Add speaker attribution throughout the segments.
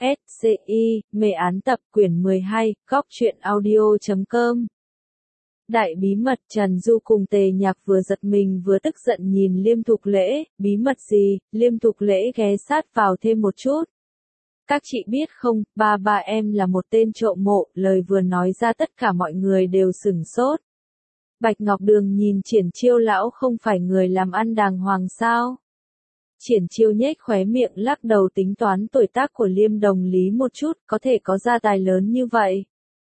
Speaker 1: SCI, mê án tập quyển 12, góc truyện audio.com. Đại bí mật. Trần Du cùng Tề Nhạc vừa giật mình vừa tức giận nhìn Liêm Thục Lễ. Bí mật gì? Liêm Thục Lễ ghé sát vào thêm một chút. Các chị biết không, ba em là một tên trộm mộ. Lời vừa nói ra tất cả mọi người đều sửng sốt. Bạch Ngọc Đường nhìn Triển Chiêu lão không phải người làm ăn đàng hoàng sao? Triển Chiêu nhếch khóe miệng lắc đầu tính toán tuổi tác của Liêm Đồng Lý một chút, có thể có gia tài lớn như vậy.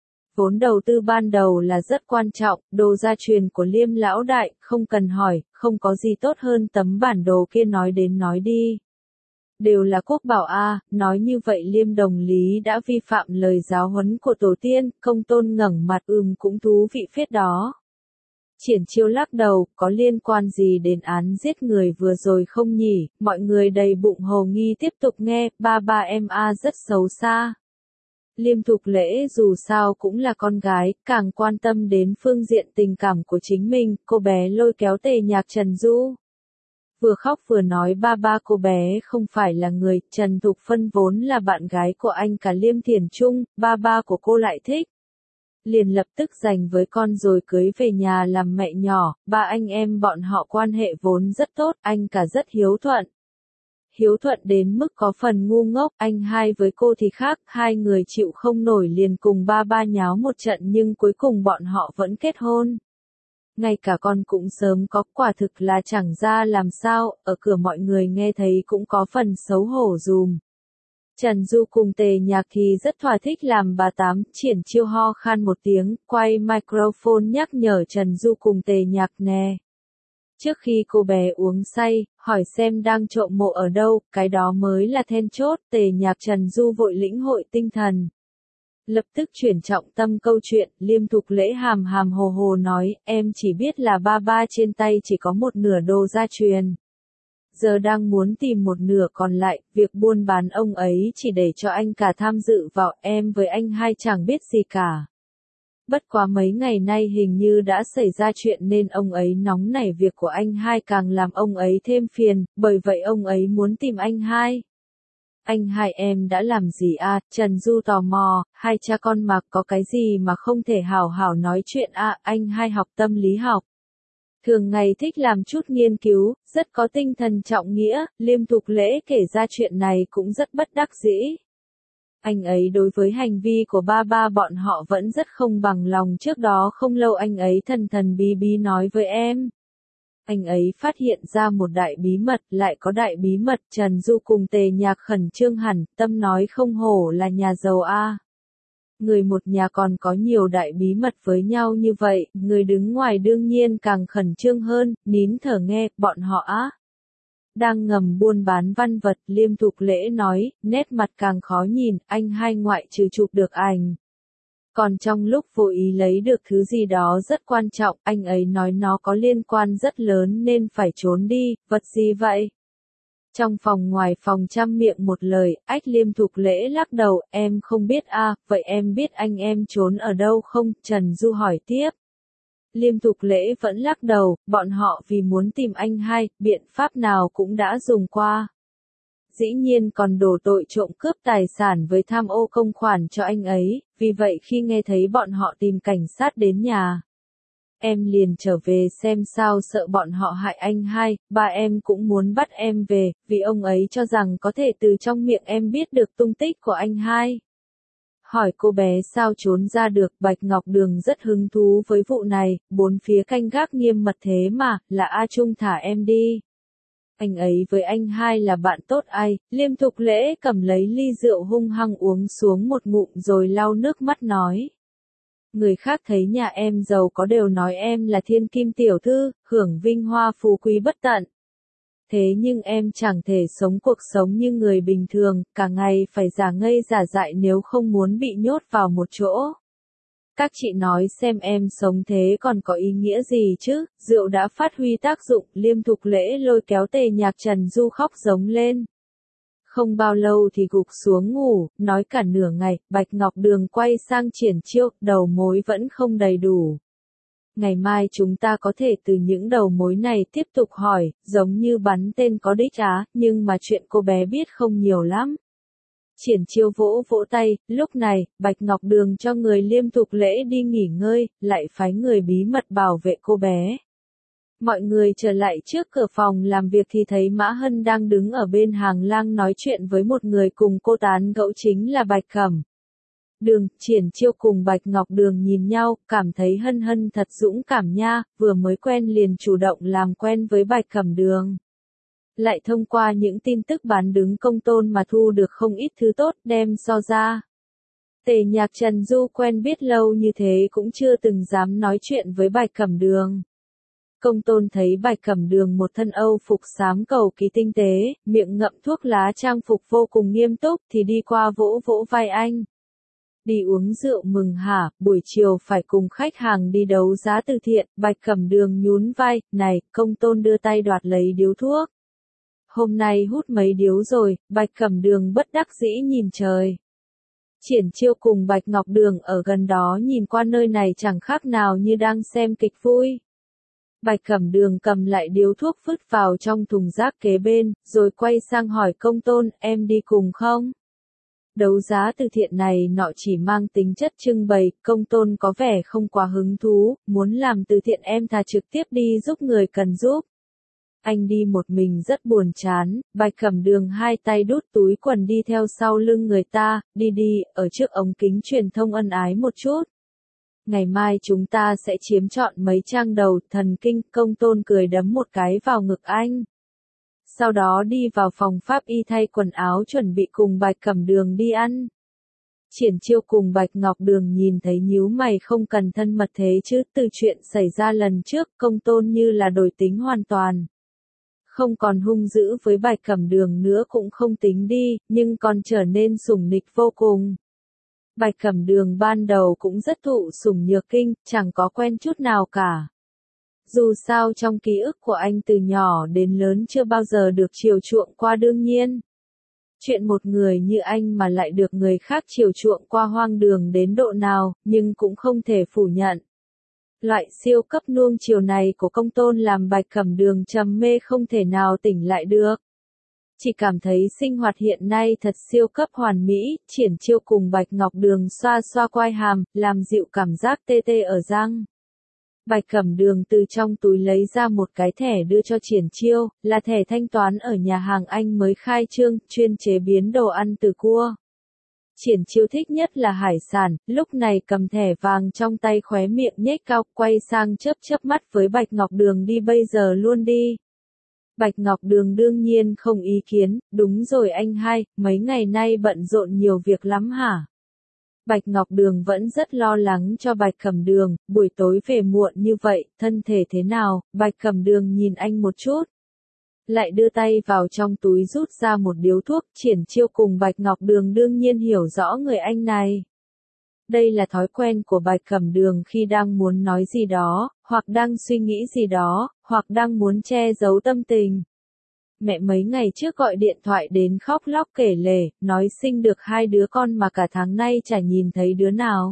Speaker 1: Vốn đầu tư ban đầu là rất quan trọng, đồ gia truyền của Liêm lão đại, không cần hỏi, không có gì tốt hơn tấm bản đồ kia nói đến nói đi. Đều là quốc bảo a, nói như vậy Liêm Đồng Lý đã vi phạm lời giáo huấn của tổ tiên, Công Tôn ngẩng mặt cũng thú vị phết đó. Triển Chiêu lắc đầu, có liên quan gì đến án giết người vừa rồi không nhỉ? Mọi người đầy bụng hồ nghi tiếp tục nghe, ba em rất xấu xa. Liêm Thục Lễ dù sao cũng là con gái, càng quan tâm đến phương diện tình cảm của chính mình, cô bé lôi kéo Tề Nhạc Trần Du. Vừa khóc vừa nói ba cô bé không phải là người, Trần Thục Phân vốn là bạn gái của anh cả Liêm Thiển Trung, ba của cô lại thích. Liền lập tức giành với con rồi cưới về nhà làm mẹ nhỏ, ba anh em bọn họ quan hệ vốn rất tốt, anh cả rất hiếu thuận. Hiếu thuận đến mức có phần ngu ngốc, anh hai với cô thì khác, hai người chịu không nổi liền cùng ba nháo một trận nhưng cuối cùng bọn họ vẫn kết hôn. Ngay cả con cũng sớm có, quả thực là chẳng ra làm sao, ở cửa mọi người nghe thấy cũng có phần xấu hổ dùm. Trần Du cùng Tề Nhạc thì rất thỏa thích làm bà Tám. Triển Chiêu ho khan một tiếng, quay microphone nhắc nhở Trần Du cùng Tề Nhạc nè. Trước khi cô bé uống say, hỏi xem đang trộm mộ ở đâu, cái đó mới là then chốt. Tề Nhạc Trần Du vội lĩnh hội tinh thần. Lập tức chuyển trọng tâm câu chuyện, Liêm Thục Lễ hàm hồ hồ nói, em chỉ biết là ba trên tay chỉ có một nửa đồ gia truyền. Giờ đang muốn tìm một nửa còn lại, việc buôn bán ông ấy chỉ để cho anh cả tham dự vào, em với anh hai chẳng biết gì cả. Bất quá mấy ngày nay hình như đã xảy ra chuyện nên ông ấy nóng nảy, việc của anh hai càng làm ông ấy thêm phiền, bởi vậy ông ấy muốn tìm anh hai. Anh hai em đã làm gì à? Trần Du tò mò, hai cha con mà có cái gì mà không thể hảo hảo nói chuyện à? Anh hai học tâm lý học. Thường ngày thích làm chút nghiên cứu, rất có tinh thần trọng nghĩa. Liêm Thục Lễ kể ra chuyện này cũng rất bất đắc dĩ. Anh ấy đối với hành vi của ba bọn họ vẫn rất không bằng lòng. Trước đó không lâu anh ấy thần bí nói với em. Anh ấy phát hiện ra một đại bí mật, lại có đại bí mật. Trần Du cùng Tề Nhạc khẩn trương hẳn, tâm nói không hổ là nhà giàu a. Người một nhà còn có nhiều đại bí mật với nhau như vậy, người đứng ngoài đương nhiên càng khẩn trương hơn, nín thở nghe, bọn họ đang ngầm buôn bán văn vật. Liêm Thục Lễ nói, nét mặt càng khó nhìn, anh hai ngoại trừ chụp được ảnh. Còn trong lúc vô ý lấy được thứ gì đó rất quan trọng, anh ấy nói nó có liên quan rất lớn nên phải trốn đi, vật gì vậy? Trong phòng ngoài phòng trăm miệng một lời, Liêm Thục Lễ lắc đầu, em không biết à, vậy em biết anh em trốn ở đâu không? Trần Du hỏi tiếp. Liêm Thục Lễ vẫn lắc đầu, bọn họ vì muốn tìm anh hai, biện pháp nào cũng đã dùng qua. Dĩ nhiên còn đổ tội trộm cướp tài sản với tham ô công khoản cho anh ấy, vì vậy khi nghe thấy bọn họ tìm cảnh sát đến nhà, em liền trở về xem sao, sợ bọn họ hại anh hai. Ba em cũng muốn bắt em về, vì ông ấy cho rằng có thể từ trong miệng em biết được tung tích của anh hai. Hỏi cô bé sao trốn ra được, Bạch Ngọc Đường rất hứng thú với vụ này, bốn phía canh gác nghiêm mật thế mà, là A Trung thả em đi. Anh ấy với anh hai là bạn tốt ai? Liêm Thục Lễ cầm lấy ly rượu hung hăng uống xuống một ngụm rồi lau nước mắt nói. Người khác thấy nhà em giàu có đều nói em là thiên kim tiểu thư, hưởng vinh hoa phú quý bất tận. Thế nhưng em chẳng thể sống cuộc sống như người bình thường, cả ngày phải giả ngây giả dại nếu không muốn bị nhốt vào một chỗ. Các chị nói xem em sống thế còn có ý nghĩa gì chứ? Rượu đã phát huy tác dụng, Liêm Thục Lễ lôi kéo Tề Nhạc Trần Du khóc giống lên. Không bao lâu thì gục xuống ngủ, nói cả nửa ngày. Bạch Ngọc Đường quay sang Triển Chiêu, đầu mối vẫn không đầy đủ. Ngày mai chúng ta có thể từ những đầu mối này tiếp tục hỏi, giống như bắn tên có đích nhưng mà chuyện cô bé biết không nhiều lắm. Triển Chiêu vỗ vỗ tay, lúc này, Bạch Ngọc Đường cho người Liêm Thục Lễ đi nghỉ ngơi, lại phái người bí mật bảo vệ cô bé. Mọi người trở lại trước cửa phòng làm việc thì thấy Mã Hân đang đứng ở bên hàng lang nói chuyện với một người cùng cô tán gẫu chính là Bạch Cẩm Đường. Triển Chiêu cùng Bạch Ngọc Đường nhìn nhau, cảm thấy Hân Hân thật dũng cảm nha, vừa mới quen liền chủ động làm quen với Bạch Cẩm Đường. Lại thông qua những tin tức bán đứng Công Tôn mà thu được không ít thứ tốt đem so ra. Tề Nhạc Trần Du quen biết lâu như thế cũng chưa từng dám nói chuyện với Bạch Cẩm Đường. Công Tôn thấy Bạch Cẩm Đường một thân Âu phục xám cầu kỳ tinh tế, miệng ngậm thuốc lá trang phục vô cùng nghiêm túc thì đi qua vỗ vỗ vai anh. Đi uống rượu mừng hả, buổi chiều phải cùng khách hàng đi đấu giá từ thiện, Bạch Cẩm Đường nhún vai, này, Công Tôn đưa tay đoạt lấy điếu thuốc. Hôm nay hút mấy điếu rồi, Bạch Cẩm Đường bất đắc dĩ nhìn trời. Triển Chiêu cùng Bạch Ngọc Đường ở gần đó nhìn qua nơi này chẳng khác nào như đang xem kịch vui. Bạch Cẩm Đường cầm lại điếu thuốc vứt vào trong thùng rác kế bên, rồi quay sang hỏi Công Tôn, em đi cùng không? Đấu giá từ thiện này nọ chỉ mang tính chất trưng bày, Công Tôn có vẻ không quá hứng thú, muốn làm từ thiện em thà trực tiếp đi giúp người cần giúp. Anh đi một mình rất buồn chán, Bạch Cẩm Đường hai tay đút túi quần đi theo sau lưng người ta, đi, ở trước ống kính truyền thông ân ái một chút. Ngày mai chúng ta sẽ chiếm trọn mấy trang đầu, thần kinh. Công Tôn cười đấm một cái vào ngực anh. Sau đó đi vào phòng pháp y thay quần áo chuẩn bị cùng Bạch Cẩm Đường đi ăn. Triển Chiêu cùng Bạch Ngọc Đường nhìn thấy nhíu mày không cần thân mật thế chứ, từ chuyện xảy ra lần trước, Công Tôn như là đổi tính hoàn toàn. Không còn hung dữ với Bạch Cẩm Đường nữa cũng không tính đi, nhưng còn trở nên sủng nịch vô cùng. Bạch Cẩm Đường ban đầu cũng rất thụ sủng nhược kinh, chẳng có quen chút nào cả. Dù sao trong ký ức của anh từ nhỏ đến lớn chưa bao giờ được chiều chuộng qua đương nhiên. Chuyện một người như anh mà lại được người khác chiều chuộng qua hoang đường đến độ nào, nhưng cũng không thể phủ nhận. Loại siêu cấp nuông chiều này của Công Tôn làm Bạch Cẩm Đường trầm mê không thể nào tỉnh lại được. Chỉ cảm thấy sinh hoạt hiện nay thật siêu cấp hoàn mỹ, Triển Chiêu cùng Bạch Ngọc Đường xoa xoa quai hàm, làm dịu cảm giác tê tê ở răng. Bạch Cẩm Đường từ trong túi lấy ra một cái thẻ đưa cho Triển Chiêu, là thẻ thanh toán ở nhà hàng anh mới khai trương, chuyên chế biến đồ ăn từ cua. Triển Chiêu thích nhất là hải sản, lúc này cầm thẻ vàng trong tay khóe miệng nhếch cao, quay sang chớp chớp mắt với Bạch Ngọc Đường đi bây giờ luôn đi. Bạch Ngọc Đường đương nhiên không ý kiến, đúng rồi anh hai, mấy ngày nay bận rộn nhiều việc lắm hả? Bạch Ngọc Đường vẫn rất lo lắng cho Bạch Cẩm Đường, buổi tối về muộn như vậy, thân thể thế nào? Bạch Cẩm Đường nhìn anh một chút. Lại đưa tay vào trong túi rút ra một điếu thuốc. Triển Chiêu cùng Bạch Ngọc Đường đương nhiên hiểu rõ người anh này. Đây là thói quen của Bạch Cẩm Đường khi đang muốn nói gì đó, hoặc đang suy nghĩ gì đó, hoặc đang muốn che giấu tâm tình. Mẹ mấy ngày trước gọi điện thoại đến khóc lóc kể lể, nói sinh được 2 đứa con mà cả tháng nay chả nhìn thấy đứa nào.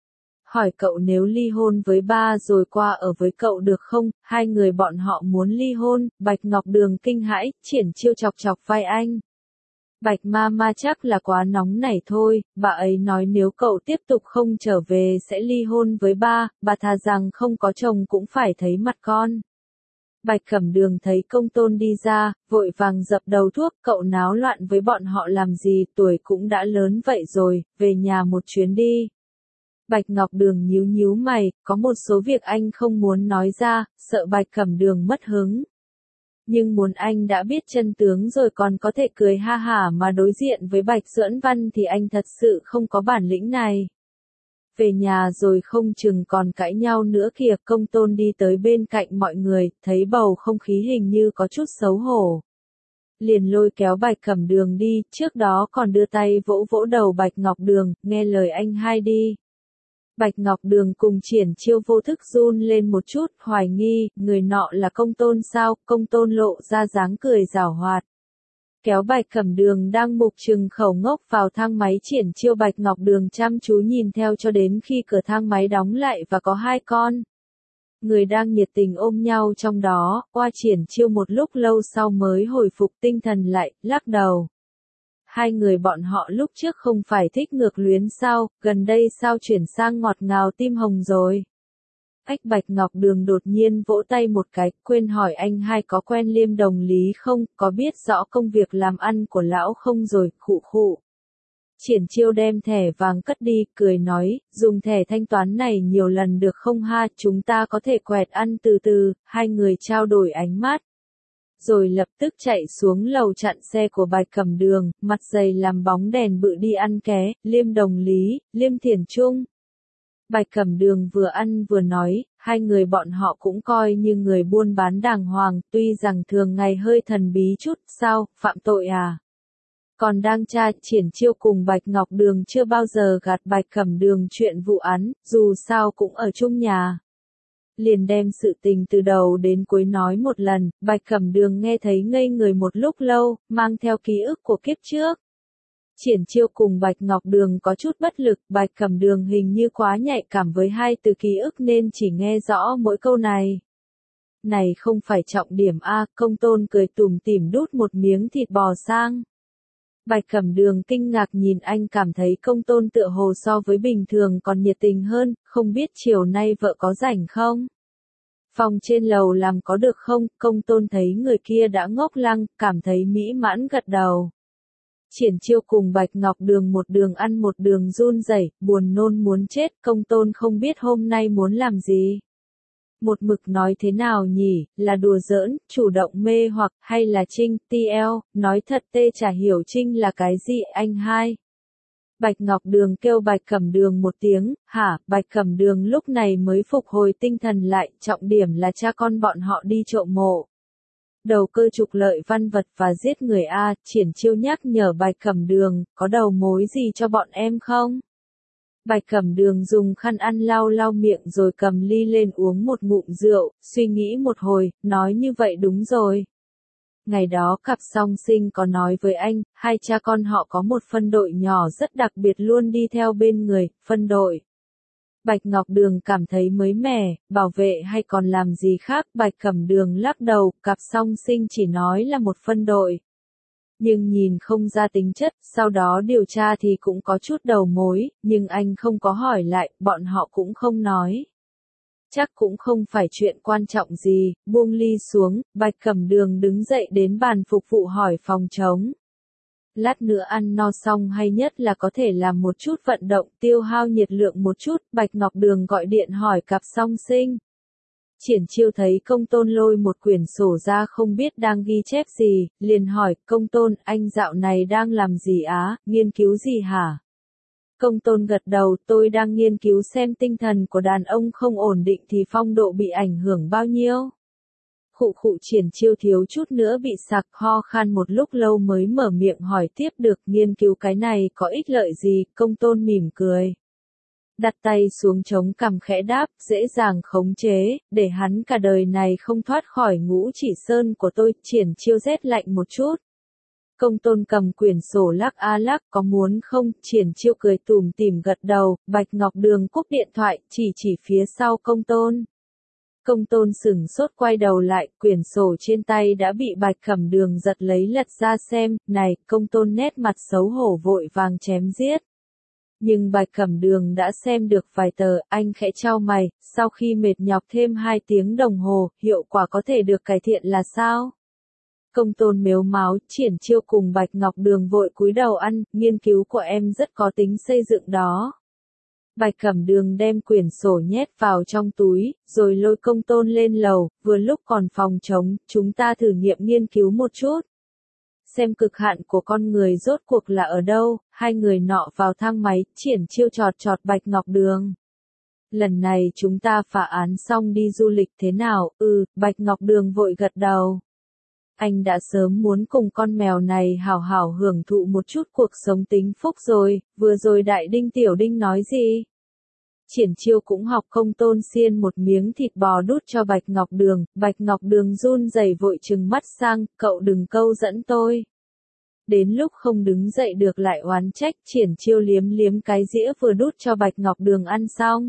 Speaker 1: Hỏi cậu nếu ly hôn với ba rồi qua ở với cậu được không, hai người bọn họ muốn ly hôn. Bạch Ngọc Đường kinh hãi, Triển Chiêu chọc chọc vai anh. Bạch Mama chắc là quá nóng nảy thôi, bà ấy nói nếu cậu tiếp tục không trở về sẽ ly hôn với ba, bà thà rằng không có chồng cũng phải thấy mặt con. Bạch Cẩm Đường thấy Công Tôn đi ra, vội vàng dập đầu thuốc, cậu náo loạn với bọn họ làm gì, tuổi cũng đã lớn vậy rồi, về nhà một chuyến đi. Bạch Ngọc Đường nhíu nhíu mày, có một số việc anh không muốn nói ra, sợ Bạch Cẩm Đường mất hứng. Nhưng muốn anh đã biết chân tướng rồi còn có thể cười ha hả mà đối diện với Bạch Duẫn Văn thì anh thật sự không có bản lĩnh này. Về nhà rồi không chừng còn cãi nhau nữa kìa. Công Tôn đi tới bên cạnh mọi người, thấy bầu không khí hình như có chút xấu hổ. Liền lôi kéo Bạch Cẩm Đường đi, trước đó còn đưa tay vỗ vỗ đầu Bạch Ngọc Đường, nghe lời anh hai đi. Bạch Ngọc Đường cùng Triển Chiêu vô thức run lên một chút, hoài nghi, người nọ là Công Tôn sao? Công Tôn lộ ra dáng cười giảo hoạt. Kéo Bạch Cẩm Đường đang mục trừng khẩu ngốc vào thang máy. Triển Chiêu Bạch Ngọc Đường chăm chú nhìn theo cho đến khi cửa thang máy đóng lại và có 2 con người đang nhiệt tình ôm nhau trong đó. Triển Chiêu một lúc lâu sau mới hồi phục tinh thần lại, lắc đầu. hai người bọn họ lúc trước không phải thích ngược luyến sao, gần đây sao chuyển sang ngọt ngào tim hồng rồi. Ách Bạch Ngọc Đường đột nhiên vỗ tay một cái, quên hỏi anh hai có quen Liêm Đồng Lý không, có biết rõ công việc làm ăn của lão không rồi, khụ khụ. Triển Chiêu đem thẻ vàng cất đi, cười nói, dùng thẻ thanh toán này nhiều lần được không ha, chúng ta có thể quẹt ăn từ từ, hai người trao đổi ánh mắt. Rồi lập tức chạy xuống lầu chặn xe của Bạch Cẩm Đường, mặt dày làm bóng đèn bự đi ăn ké, Liêm Đồng Lý, Liêm Thiển Trung. Bạch Cẩm Đường vừa ăn vừa nói, hai người bọn họ cũng coi như người buôn bán đàng hoàng, tuy rằng thường ngày hơi thần bí chút, sao, phạm tội à? Còn đang tra, Triển Chiêu cùng Bạch Ngọc Đường chưa bao giờ gạt Bạch Cẩm Đường chuyện vụ án, dù sao cũng ở chung nhà. Liền đem sự tình từ đầu đến cuối nói một lần, Bạch Cẩm Đường nghe thấy ngây người một lúc lâu, mang theo ký ức của kiếp trước. Triển Chiêu cùng Bạch Ngọc Đường có chút bất lực, Bạch Cẩm Đường hình như quá nhạy cảm với hai từ ký ức nên chỉ nghe rõ mỗi câu này. Này không phải trọng điểm a, Công Tôn cười tủm tỉm đút một miếng thịt bò sang. Bạch Cẩm Đường kinh ngạc nhìn anh, cảm thấy Công Tôn tựa hồ so với bình thường còn nhiệt tình hơn, không biết chiều nay vợ có rảnh không? Phòng trên lầu làm có được không? Công Tôn thấy người kia đã ngốc lăng, cảm thấy mỹ mãn gật đầu. Triển Chiêu cùng Bạch Ngọc Đường một đường ăn một đường run rẩy, buồn nôn muốn chết, Công Tôn không biết hôm nay muốn làm gì. Một mực nói thế nào nhỉ, là đùa giỡn, chủ động mê hoặc, hay là Trinh, TL, nói thật tê chả hiểu Trinh là cái gì anh hai. Bạch Ngọc Đường kêu Bạch Cẩm Đường một tiếng, hả, Bạch Cẩm Đường lúc này mới phục hồi tinh thần lại, trọng điểm là cha con bọn họ đi trộm mộ. Đầu cơ trục lợi văn vật và giết người a, Triển Chiêu nhắc nhở Bạch Cẩm Đường, có đầu mối gì cho bọn em không? Bạch Cẩm Đường dùng khăn ăn lau lau miệng rồi cầm ly lên uống một ngụm rượu, suy nghĩ một hồi, nói như vậy đúng rồi. Ngày đó cặp song sinh có nói với anh, hai cha con họ có một phân đội nhỏ rất đặc biệt luôn đi theo bên người, phân đội. Bạch Ngọc Đường cảm thấy mới mẻ, bảo vệ hay còn làm gì khác, Bạch Cẩm Đường lắc đầu, cặp song sinh chỉ nói là một phân đội. Nhưng nhìn không ra tính chất, sau đó điều tra thì cũng có chút đầu mối, nhưng anh không có hỏi lại, bọn họ cũng không nói. Chắc cũng không phải chuyện quan trọng gì, buông ly xuống, Bạch Cẩm Đường đứng dậy đến bàn phục vụ hỏi phòng trống. Lát nữa ăn no xong hay nhất là có thể làm một chút vận động tiêu hao nhiệt lượng một chút, Bạch Ngọc Đường gọi điện hỏi cặp song sinh. Triển Chiêu thấy Công Tôn lôi một quyển sổ ra không biết đang ghi chép gì, liền hỏi, Công Tôn, anh dạo này đang làm gì á, nghiên cứu gì hả? Công Tôn gật đầu, tôi đang nghiên cứu xem tinh thần của đàn ông không ổn định thì phong độ bị ảnh hưởng bao nhiêu. Khụ khụ, Triển Chiêu thiếu chút nữa bị sặc, ho khan một lúc lâu mới mở miệng hỏi tiếp được, nghiên cứu cái này có ích lợi gì, Công Tôn mỉm cười. Đặt tay xuống chống cằm khẽ đáp, dễ dàng khống chế, để hắn cả đời này không thoát khỏi ngũ chỉ sơn của tôi. Triển Chiêu rét lạnh một chút. Công Tôn cầm quyển sổ lắc a lắc, có muốn không? Triển Chiêu cười tủm tỉm gật đầu, Bạch Ngọc Đường cúp điện thoại, chỉ phía sau Công Tôn. Công Tôn sửng sốt quay đầu lại, quyển sổ trên tay đã bị Bạch Cẩm Đường giật lấy lật ra xem, này, Công Tôn nét mặt xấu hổ vội vàng chém giết. Nhưng Bạch Cẩm Đường đã xem được vài tờ, anh khẽ chau mày, sau khi mệt nhọc thêm 2 tiếng đồng hồ, hiệu quả có thể được cải thiện là sao? Công Tôn mếu máo, Triển Chiêu cùng Bạch Ngọc Đường vội cúi đầu ăn, nghiên cứu của em rất có tính xây dựng đó. Bạch Cẩm Đường đem quyển sổ nhét vào trong túi, rồi lôi Công Tôn lên lầu, vừa lúc còn phòng trống, chúng ta thử nghiệm nghiên cứu một chút. Xem cực hạn của con người rốt cuộc là ở đâu, hai người nọ vào thang máy, Triển Chiêu chọt chọt Bạch Ngọc Đường. Lần này chúng ta phá án xong đi du lịch thế nào, Bạch Ngọc Đường vội gật đầu. Anh đã sớm muốn cùng con mèo này hảo hảo hưởng thụ một chút cuộc sống tính phúc rồi, vừa rồi Đại Đinh Tiểu Đinh nói gì? Triển Chiêu cũng học Công Tôn xiên một miếng thịt bò đút cho Bạch Ngọc Đường run rẩy vội trừng mắt sang, cậu đừng câu dẫn tôi. Đến lúc không đứng dậy được lại oán trách, Triển Chiêu liếm liếm cái dĩa vừa đút cho Bạch Ngọc Đường ăn xong.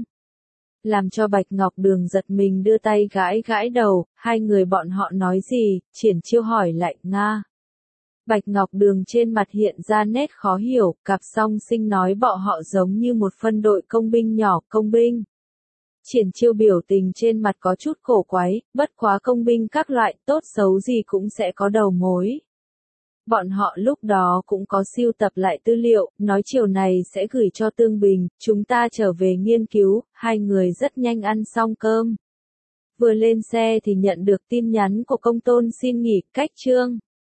Speaker 1: Làm cho Bạch Ngọc Đường giật mình đưa tay gãi gãi đầu, hai người bọn họ nói gì, Triển Chiêu hỏi lại, Nga. Bạch Ngọc Đường trên mặt hiện ra nét khó hiểu, cặp song sinh nói bọn họ giống như một phân đội công binh nhỏ, công binh. Triển Chiêu biểu tình trên mặt có chút cổ quái, bất quá công binh các loại, tốt xấu gì cũng sẽ có đầu mối. Bọn họ lúc đó cũng có sưu tập lại tư liệu, nói chiều này sẽ gửi cho Tương Bình, chúng ta trở về nghiên cứu, hai người rất nhanh ăn xong cơm. Vừa lên xe thì nhận được tin nhắn của Công Tôn xin nghỉ, cách chương.